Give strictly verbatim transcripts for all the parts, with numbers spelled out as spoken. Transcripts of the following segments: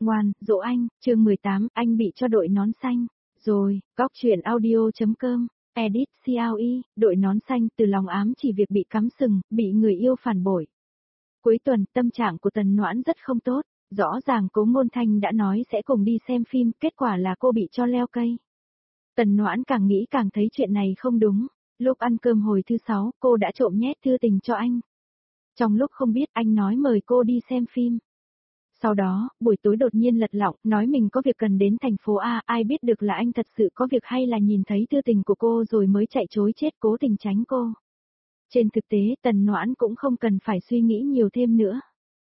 Ngoan, dỗ anh, chương mười tám, anh bị cho đội nón xanh. Rồi, góc chuyện audio.com, edit xê e, đội nón xanh từ lòng ám chỉ việc bị cắm sừng, bị người yêu phản bội. Cuối tuần, tâm trạng của Tần Noãn rất không tốt, rõ ràng Cố Ngôn Thanh đã nói sẽ cùng đi xem phim, kết quả là cô bị cho leo cây. Tần Noãn càng nghĩ càng thấy chuyện này không đúng, lúc ăn cơm hồi thứ sáu, cô đã trộm nhét thư tình cho anh. Trong lúc không biết anh nói mời cô đi xem phim. Sau đó, buổi tối đột nhiên lật lọng, nói mình có việc cần đến thành phố A, ai biết được là anh thật sự có việc hay là nhìn thấy thư tình của cô rồi mới chạy chối chết cố tình tránh cô. Trên thực tế, Tần Noãn cũng không cần phải suy nghĩ nhiều thêm nữa.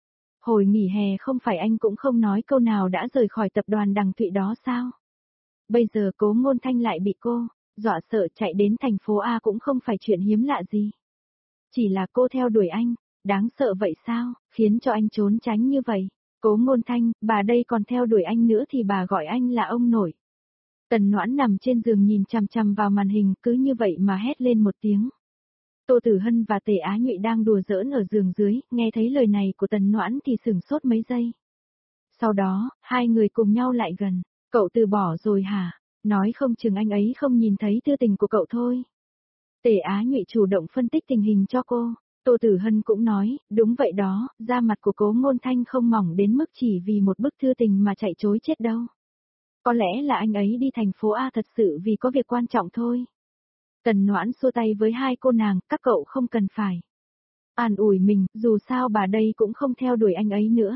Hồi nghỉ hè không phải anh cũng không nói câu nào đã rời khỏi tập đoàn Đằng Thụy đó sao? Bây giờ Cố Ngôn Thanh lại bị cô dọa sợ chạy đến thành phố A cũng không phải chuyện hiếm lạ gì. Chỉ là cô theo đuổi anh, đáng sợ vậy sao, khiến cho anh trốn tránh như vậy. Cố Ngôn Thanh, bà đây còn theo đuổi anh nữa thì bà gọi anh là ông nội. Tần Noãn nằm trên giường nhìn chằm chằm vào màn hình, cứ như vậy mà hét lên một tiếng. Tô Tử Hân và Tề Á Nhụy đang đùa giỡn ở giường dưới, nghe thấy lời này của Tần Noãn thì sửng sốt mấy giây. Sau đó, hai người cùng nhau lại gần. Cậu từ bỏ rồi hả? Nói không chừng anh ấy không nhìn thấy thư tình của cậu thôi. Tề Á Nhụy chủ động phân tích tình hình cho cô. Tô Tử Hân cũng nói, đúng vậy đó, da mặt của Cố Ngôn Thanh không mỏng đến mức chỉ vì một bức thư tình mà chạy trối chết đâu. Có lẽ là anh ấy đi thành phố A thật sự vì có việc quan trọng thôi. Tần Noãn xua tay với hai cô nàng, các cậu không cần phải an ủi mình, dù sao bà đây cũng không theo đuổi anh ấy nữa.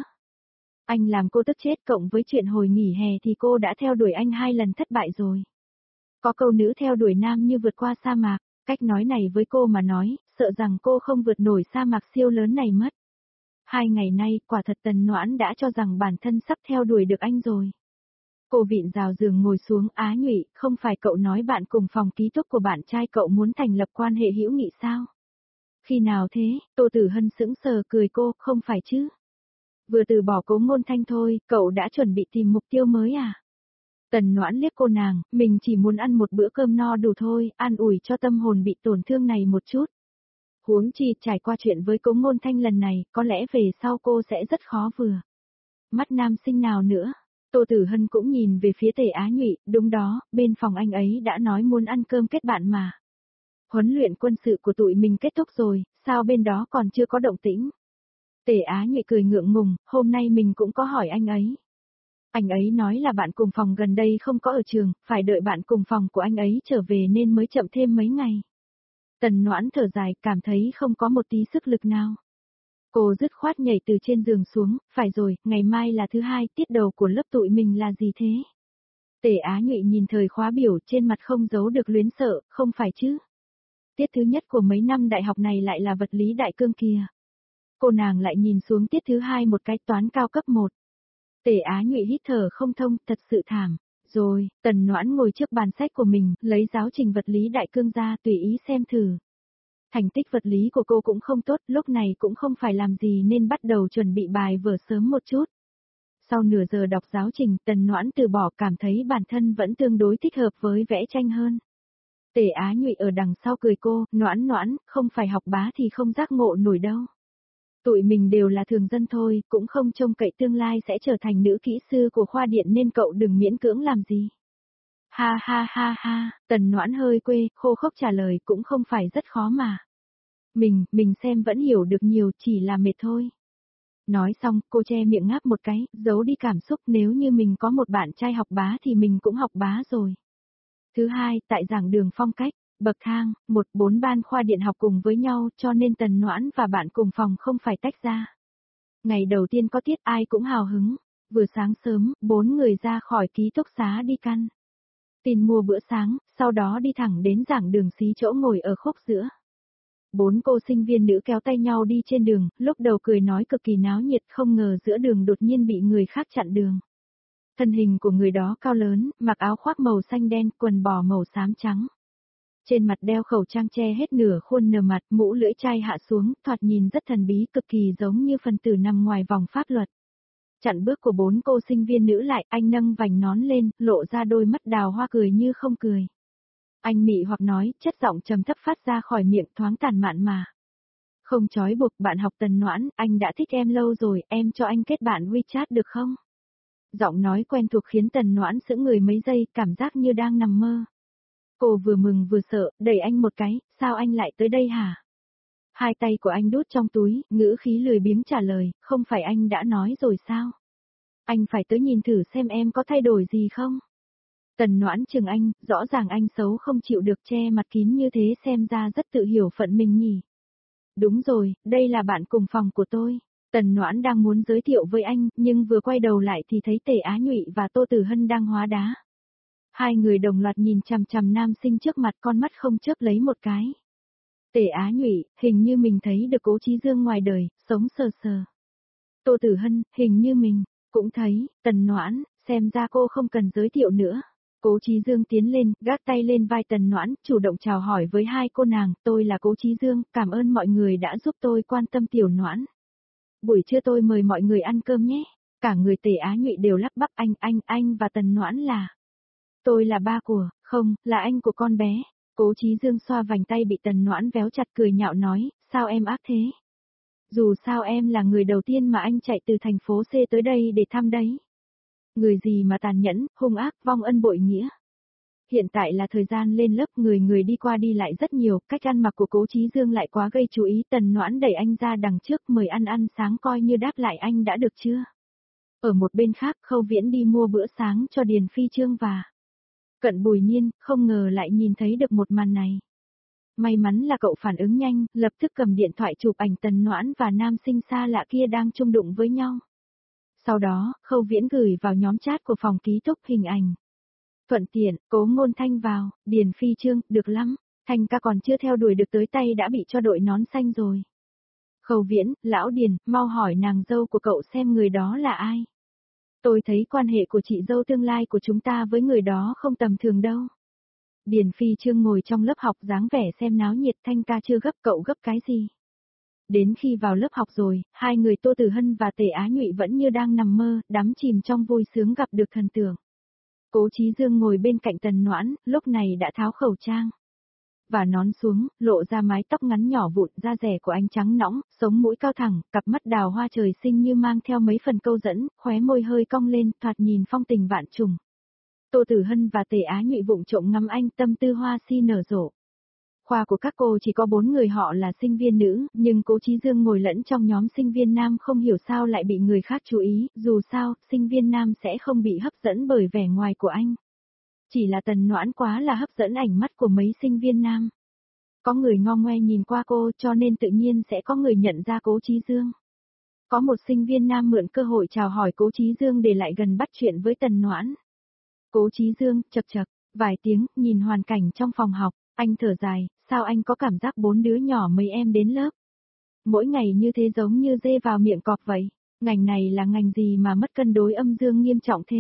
Anh làm cô tức chết, cộng với chuyện hồi nghỉ hè thì cô đã theo đuổi anh hai lần thất bại rồi. Có câu nữ theo đuổi nam như vượt qua sa mạc, cách nói này với cô mà nói, sợ rằng cô không vượt nổi sa mạc siêu lớn này mất. Hai ngày nay, quả thật Tần Noãn đã cho rằng bản thân sắp theo đuổi được anh rồi. Cô vịn rào giường ngồi xuống, Á Nhụy, không phải cậu nói bạn cùng phòng ký túc của bạn trai cậu muốn thành lập quan hệ hữu nghị sao? Khi nào thế? Tô Tử Hân sững sờ cười cô, không phải chứ? Vừa từ bỏ Cố Ngôn Thanh thôi, cậu đã chuẩn bị tìm mục tiêu mới à? Tần Noãn liếc cô nàng, mình chỉ muốn ăn một bữa cơm no đủ thôi, an ủi cho tâm hồn bị tổn thương này một chút. Huống chi trải qua chuyện với Cố Ngôn Thanh lần này, có lẽ về sau cô sẽ rất khó vừa. Mắt nam sinh nào nữa? Tô Tử Hân cũng nhìn về phía Tề Á Nhụy, đúng đó, bên phòng anh ấy đã nói muốn ăn cơm kết bạn mà. Huấn luyện quân sự của tụi mình kết thúc rồi, sao bên đó còn chưa có động tĩnh? Tề Á Nhụy cười ngượng ngùng, hôm nay mình cũng có hỏi anh ấy. Anh ấy nói là bạn cùng phòng gần đây không có ở trường, phải đợi bạn cùng phòng của anh ấy trở về nên mới chậm thêm mấy ngày. Tần Noãn thở dài, cảm thấy không có một tí sức lực nào. Cô dứt khoát nhảy từ trên giường xuống, phải rồi, ngày mai là thứ hai, tiết đầu của lớp tụi mình là gì thế? Tề Á Nhụy nhìn thời khóa biểu, trên mặt không giấu được luyến sợ, không phải chứ? Tiết thứ nhất của mấy năm đại học này lại là vật lý đại cương kìa. Cô nàng lại nhìn xuống tiết thứ hai một cái toán cao cấp một. Tề Á Nhụy hít thở không thông, thật sự thảm. Rồi, Tần Noãn ngồi trước bàn sách của mình, lấy giáo trình vật lý đại cương ra tùy ý xem thử. Thành tích vật lý của cô cũng không tốt, lúc này cũng không phải làm gì nên bắt đầu chuẩn bị bài vở sớm một chút. Sau nửa giờ đọc giáo trình, Tần Noãn từ bỏ, cảm thấy bản thân vẫn tương đối thích hợp với vẽ tranh hơn. Tề Á Nhụy ở đằng sau cười cô, Noãn Noãn, không phải học bá thì không giác ngộ nổi đâu. Tụi mình đều là thường dân thôi, cũng không trông cậy tương lai sẽ trở thành nữ kỹ sư của khoa điện nên cậu đừng miễn cưỡng làm gì. Ha ha ha ha, Tần Noãn hơi quê, khô khốc trả lời, cũng không phải rất khó mà. Mình, mình xem vẫn hiểu được nhiều, chỉ là mệt thôi. Nói xong, cô che miệng ngáp một cái, giấu đi cảm xúc, nếu như mình có một bạn trai học bá thì mình cũng học bá rồi. Thứ hai, tại giảng đường phong cách, bậc thang, một bốn ban khoa điện học cùng với nhau cho nên Tần Noãn và bạn cùng phòng không phải tách ra. Ngày đầu tiên có tiết ai cũng hào hứng, vừa sáng sớm, bốn người ra khỏi ký túc xá đi căn tin mua bữa sáng, sau đó đi thẳng đến giảng đường xí chỗ ngồi ở khúc giữa. Bốn cô sinh viên nữ kéo tay nhau đi trên đường, lúc đầu cười nói cực kỳ náo nhiệt, không ngờ giữa đường đột nhiên bị người khác chặn đường. Thân hình của người đó cao lớn, mặc áo khoác màu xanh đen, quần bò màu xám trắng. Trên mặt đeo khẩu trang che hết nửa khuôn nửa mặt, mũ lưỡi chai hạ xuống, thoạt nhìn rất thần bí, cực kỳ giống như phần tử nằm ngoài vòng pháp luật. Chặn bước của bốn cô sinh viên nữ lại, anh nâng vành nón lên, lộ ra đôi mắt đào hoa cười như không cười. Anh mị hoặc nói, chất giọng trầm thấp phát ra khỏi miệng thoáng tàn mạn mà. Không trói buộc, bạn học Tần Noãn, anh đã thích em lâu rồi, em cho anh kết bạn WeChat được không? Giọng nói quen thuộc khiến Tần Noãn sững người mấy giây, cảm giác như đang nằm mơ. Cô vừa mừng vừa sợ, đẩy anh một cái, sao anh lại tới đây hả? Hai tay của anh đút trong túi, ngữ khí lười biếng trả lời, không phải anh đã nói rồi sao? Anh phải tới nhìn thử xem em có thay đổi gì không? Tần Noãn chừng anh, rõ ràng anh xấu không chịu được che mặt kín như thế xem ra rất tự hiểu phận mình nhỉ. Đúng rồi, đây là bạn cùng phòng của tôi. Tần Noãn đang muốn giới thiệu với anh, nhưng vừa quay đầu lại thì thấy Tề Á Nhụy và Tô Tử Hân đang hóa đá. Hai người đồng loạt nhìn chằm chằm nam sinh trước mặt, con mắt không chớp lấy một cái. Tề Á Nhụy, hình như mình thấy được Cố Chí Dương ngoài đời, sống sờ sờ. Tô Tử Hân, hình như mình cũng thấy. Tần Noãn, xem ra cô không cần giới thiệu nữa. Cố Chí Dương tiến lên, gác tay lên vai Tần Noãn, chủ động chào hỏi với hai cô nàng, tôi là Cố Chí Dương, cảm ơn mọi người đã giúp tôi quan tâm tiểu Noãn. Buổi trưa tôi mời mọi người ăn cơm nhé. Cả người Tề Á Nhụy đều lắp bắp, anh, anh, anh và Tần Noãn là. Tôi là ba của, không, là anh của con bé. Cố Chí Dương xoa vành tay bị Tần Noãn véo chặt cười nhạo nói, sao em ác thế? Dù sao em là người đầu tiên mà anh chạy từ thành phố C tới đây để thăm đấy. Người gì mà tàn nhẫn, hung ác, vong ân bội nghĩa. Hiện tại là thời gian lên lớp, người người đi qua đi lại rất nhiều, cách ăn mặc của Cố Chí Dương lại quá gây chú ý. Tần Noãn đẩy anh ra đằng trước, mời ăn ăn sáng coi như đáp lại anh đã được chưa. Ở một bên khác, Khâu Viễn đi mua bữa sáng cho Điền Phi Trương và Cận Bùi Nhiên, không ngờ lại nhìn thấy được một màn này. May mắn là cậu phản ứng nhanh, lập tức cầm điện thoại chụp ảnh Tần Noãn và nam sinh xa lạ kia đang chung đụng với nhau. Sau đó, Khâu Viễn gửi vào nhóm chat của phòng ký túc hình ảnh. Thuận tiện, Cố Ngôn Thanh vào, Điền Phi Trương, được lắm, Thanh ca còn chưa theo đuổi được tới tay đã bị cho đội nón xanh rồi. Khâu Viễn, lão Điền, mau hỏi nàng dâu của cậu xem người đó là ai. Tôi thấy quan hệ của chị dâu tương lai của chúng ta với người đó không tầm thường đâu. Điền Phi Trương ngồi trong lớp học dáng vẻ xem náo nhiệt. Thanh ca chưa gấp, cậu gấp cái gì? Đến khi vào lớp học rồi, hai người Tô Tử Hân và Tề Á Nhụy vẫn như đang nằm mơ, đắm chìm trong vui sướng gặp được thần tượng. Cố Chí Dương ngồi bên cạnh Tần Noãn, lúc này đã tháo khẩu trang và nón xuống, lộ ra mái tóc ngắn nhỏ vụn, da rẻ của anh trắng nõng, sống mũi cao thẳng, cặp mắt đào hoa trời sinh như mang theo mấy phần câu dẫn, khóe môi hơi cong lên, thoạt nhìn phong tình vạn trùng. Tô Tử Hân và Tề Á Nhụy vụng trộm ngắm anh, tâm tư hoa si nở rộ. Khoa của các cô chỉ có bốn người họ là sinh viên nữ, nhưng Cố Chí Dương ngồi lẫn trong nhóm sinh viên nam không hiểu sao lại bị người khác chú ý, dù sao, sinh viên nam sẽ không bị hấp dẫn bởi vẻ ngoài của anh. Chỉ là Tần Noãn quá là hấp dẫn ảnh mắt của mấy sinh viên nam. Có người ngo ngoe nhìn qua cô cho nên tự nhiên sẽ có người nhận ra Cố Chí Dương. Có một sinh viên nam mượn cơ hội chào hỏi Cố Chí Dương để lại gần bắt chuyện với Tần Noãn. Cố Chí Dương, chậc chậc, vài tiếng, nhìn hoàn cảnh trong phòng học, anh thở dài, sao anh có cảm giác bốn đứa nhỏ mấy em đến lớp. Mỗi ngày như thế giống như dê vào miệng cọp vậy, ngành này là ngành gì mà mất cân đối âm dương nghiêm trọng thế.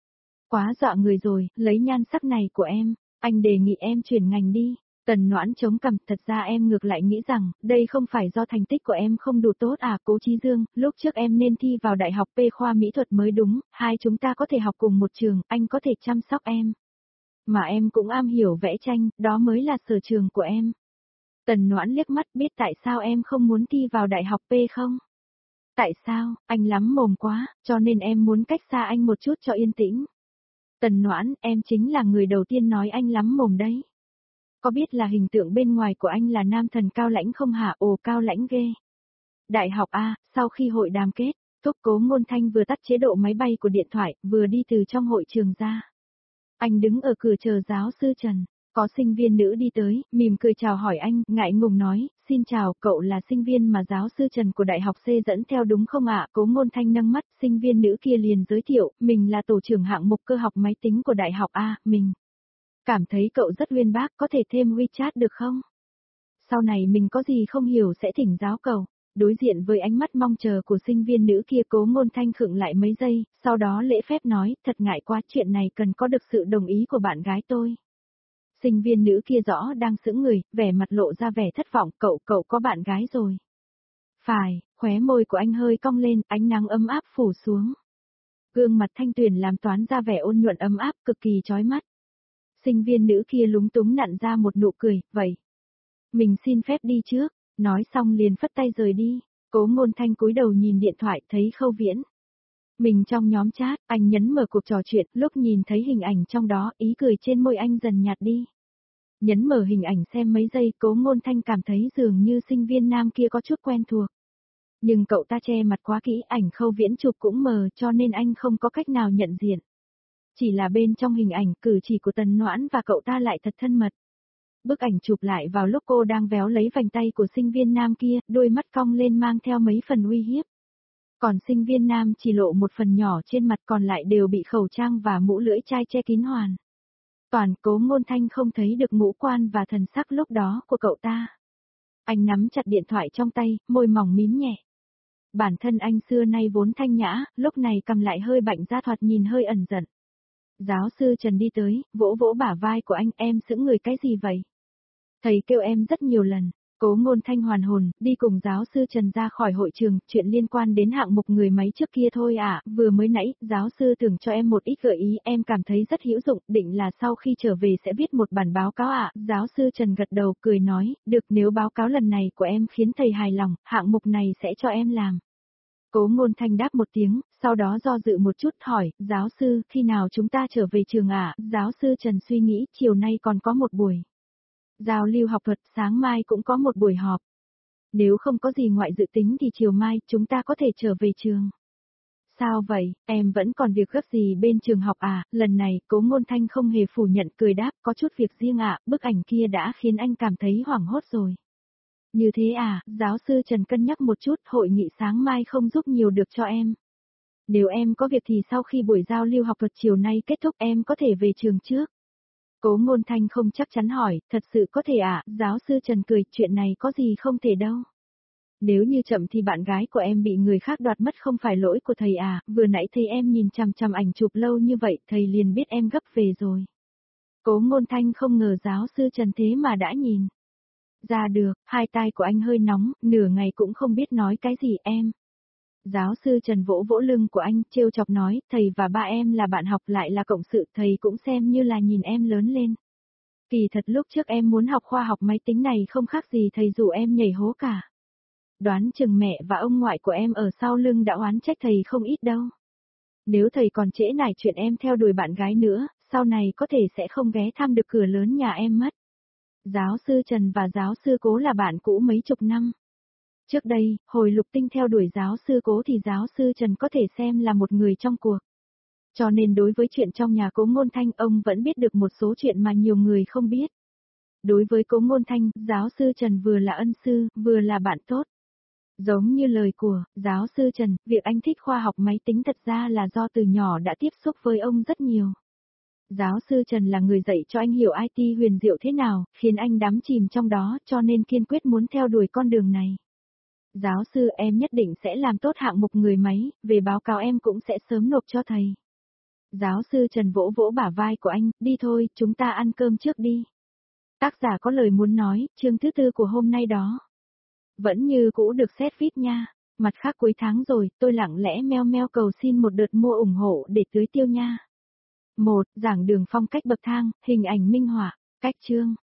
Quá dọa người rồi, lấy nhan sắc này của em, anh đề nghị em chuyển ngành đi. Tần Noãn chống cằm, thật ra em ngược lại nghĩ rằng, đây không phải do thành tích của em không đủ tốt à. Cố Chí Dương, lúc trước em nên thi vào đại học P khoa mỹ thuật mới đúng, hai chúng ta có thể học cùng một trường, anh có thể chăm sóc em. Mà em cũng am hiểu vẽ tranh, đó mới là sở trường của em. Tần Noãn liếc mắt, biết tại sao em không muốn thi vào đại học P không? Tại sao, anh lắm mồm quá, cho nên em muốn cách xa anh một chút cho yên tĩnh. Tần Noãn, em chính là người đầu tiên nói anh lắm mồm đấy. Có biết là hình tượng bên ngoài của anh là nam thần cao lãnh không hả? Ồ, cao lãnh ghê. Đại học A, sau khi hội đàm kết thúc, Cố Ngôn Thanh vừa tắt chế độ máy bay của điện thoại, vừa đi từ trong hội trường ra. Anh đứng ở cửa chờ giáo sư Trần. Có sinh viên nữ đi tới, mỉm cười chào hỏi anh, ngại ngùng nói, xin chào, cậu là sinh viên mà giáo sư Trần của Đại học C dẫn theo đúng không ạ? Cố Ngôn Thanh nâng mắt, sinh viên nữ kia liền giới thiệu, mình là tổ trưởng hạng mục cơ học máy tính của Đại học A, mình cảm thấy cậu rất uyên bác, có thể thêm WeChat được không? Sau này mình có gì không hiểu sẽ thỉnh giáo cậu. Đối diện với ánh mắt mong chờ của sinh viên nữ kia, Cố Ngôn Thanh khựng lại mấy giây, sau đó lễ phép nói, thật ngại quá, chuyện này cần có được sự đồng ý của bạn gái tôi. Sinh viên nữ kia rõ đang sững người, vẻ mặt lộ ra vẻ thất vọng, cậu, cậu có bạn gái rồi. Phải, khóe môi của anh hơi cong lên, ánh nắng ấm áp phủ xuống. Gương mặt thanh tuyền làm toán ra vẻ ôn nhuận ấm áp, cực kỳ chói mắt. Sinh viên nữ kia lúng túng nặn ra một nụ cười, vậy. Mình xin phép đi trước, nói xong liền phất tay rời đi. Cố Ngôn Thanh cúi đầu nhìn điện thoại, thấy Khâu Viễn Mình trong nhóm chat, anh nhấn mở cuộc trò chuyện, lúc nhìn thấy hình ảnh trong đó, ý cười trên môi anh dần nhạt đi. Nhấn mở hình ảnh xem mấy giây, Cố Ngôn Thanh cảm thấy dường như sinh viên nam kia có chút quen thuộc. Nhưng cậu ta che mặt quá kỹ, ảnh Khâu Viễn chụp cũng mờ cho nên anh không có cách nào nhận diện. Chỉ là bên trong hình ảnh, cử chỉ của Tần Noãn và cậu ta lại thật thân mật. Bức ảnh chụp lại vào lúc cô đang véo lấy vành tay của sinh viên nam kia, đôi mắt cong lên mang theo mấy phần uy hiếp. Còn sinh viên nam chỉ lộ một phần nhỏ trên mặt, còn lại đều bị khẩu trang và mũ lưỡi chai che kín hoàn. Toàn Cố Ngôn Thanh không thấy được ngũ quan và thần sắc lúc đó của cậu ta. Anh nắm chặt điện thoại trong tay, môi mỏng mím nhẹ. Bản thân anh xưa nay vốn thanh nhã, lúc này cầm lại hơi bạnh ra thoạt nhìn hơi ẩn giận. Giáo sư Trần đi tới, vỗ vỗ bả vai của anh, em sững người cái gì vậy? Thầy kêu em rất nhiều lần. Cố Ngôn Thanh hoàn hồn, đi cùng giáo sư Trần ra khỏi hội trường, chuyện liên quan đến hạng mục người máy trước kia thôi à, vừa mới nãy, giáo sư tưởng cho em một ít gợi ý, em cảm thấy rất hữu dụng, định là sau khi trở về sẽ viết một bản báo cáo ạ, à. Giáo sư Trần gật đầu, cười nói, được, nếu báo cáo lần này của em khiến thầy hài lòng, hạng mục này sẽ cho em làm. Cố Ngôn Thanh đáp một tiếng, sau đó do dự một chút hỏi, giáo sư, khi nào chúng ta trở về trường ạ? À? Giáo sư Trần suy nghĩ, chiều nay còn có một buổi giao lưu học thuật, sáng mai cũng có một buổi họp. Nếu không có gì ngoại dự tính thì chiều mai chúng ta có thể trở về trường. Sao vậy, em vẫn còn việc gấp gì bên trường học à? Lần này, Cố Ngôn Thanh không hề phủ nhận, cười đáp, có chút việc riêng ạ, à, bức ảnh kia đã khiến anh cảm thấy hoảng hốt rồi. Như thế à, giáo sư Trần cân nhắc một chút, hội nghị sáng mai không giúp nhiều được cho em. Nếu em có việc thì sau khi buổi giao lưu học thuật chiều nay kết thúc em có thể về trường trước. Cố Ngôn Thanh không chắc chắn hỏi, thật sự có thể à? Giáo sư Trần cười, chuyện này có gì không thể đâu. Nếu như chậm thì bạn gái của em bị người khác đoạt mất không phải lỗi của thầy à, vừa nãy thầy em nhìn chằm chằm ảnh chụp lâu như vậy, thầy liền biết em gấp về rồi. Cố Ngôn Thanh không ngờ giáo sư Trần thế mà đã nhìn ra được, hai tai của anh hơi nóng, nửa ngày cũng không biết nói cái gì em. Giáo sư Trần vỗ vỗ lưng của anh, trêu chọc nói, thầy và ba em là bạn học lại là cộng sự, thầy cũng xem như là nhìn em lớn lên. Kỳ thật lúc trước em muốn học khoa học máy tính này không khác gì thầy rủ em nhảy hố cả. Đoán chừng mẹ và ông ngoại của em ở sau lưng đã oán trách thầy không ít đâu. Nếu thầy còn trễ nải chuyện em theo đuổi bạn gái nữa, sau này có thể sẽ không ghé thăm được cửa lớn nhà em mất. Giáo sư Trần và giáo sư Cố là bạn cũ mấy chục năm. Trước đây, hồi Lục Tinh theo đuổi giáo sư Cố thì giáo sư Trần có thể xem là một người trong cuộc. Cho nên đối với chuyện trong nhà Cố Ngôn Thanh ông vẫn biết được một số chuyện mà nhiều người không biết. Đối với Cố Ngôn Thanh, giáo sư Trần vừa là ân sư, vừa là bạn tốt. Giống như lời của giáo sư Trần, việc anh thích khoa học máy tính thật ra là do từ nhỏ đã tiếp xúc với ông rất nhiều. Giáo sư Trần là người dạy cho anh hiểu i tê huyền diệu thế nào, khiến anh đắm chìm trong đó cho nên kiên quyết muốn theo đuổi con đường này. Giáo sư em nhất định sẽ làm tốt hạng mục người máy, về báo cáo em cũng sẽ sớm nộp cho thầy. Giáo sư Trần vỗ vỗ bả vai của anh, đi thôi, chúng ta ăn cơm trước đi. Tác giả có lời muốn nói, chương thứ tư của hôm nay đó. Vẫn như cũ được xét vê i pê nha. Mặt khác cuối tháng rồi, tôi lặng lẽ meo meo cầu xin một đợt mua ủng hộ để tưới tiêu nha. một. Giảng đường phong cách bậc thang, hình ảnh minh họa. Cách chương.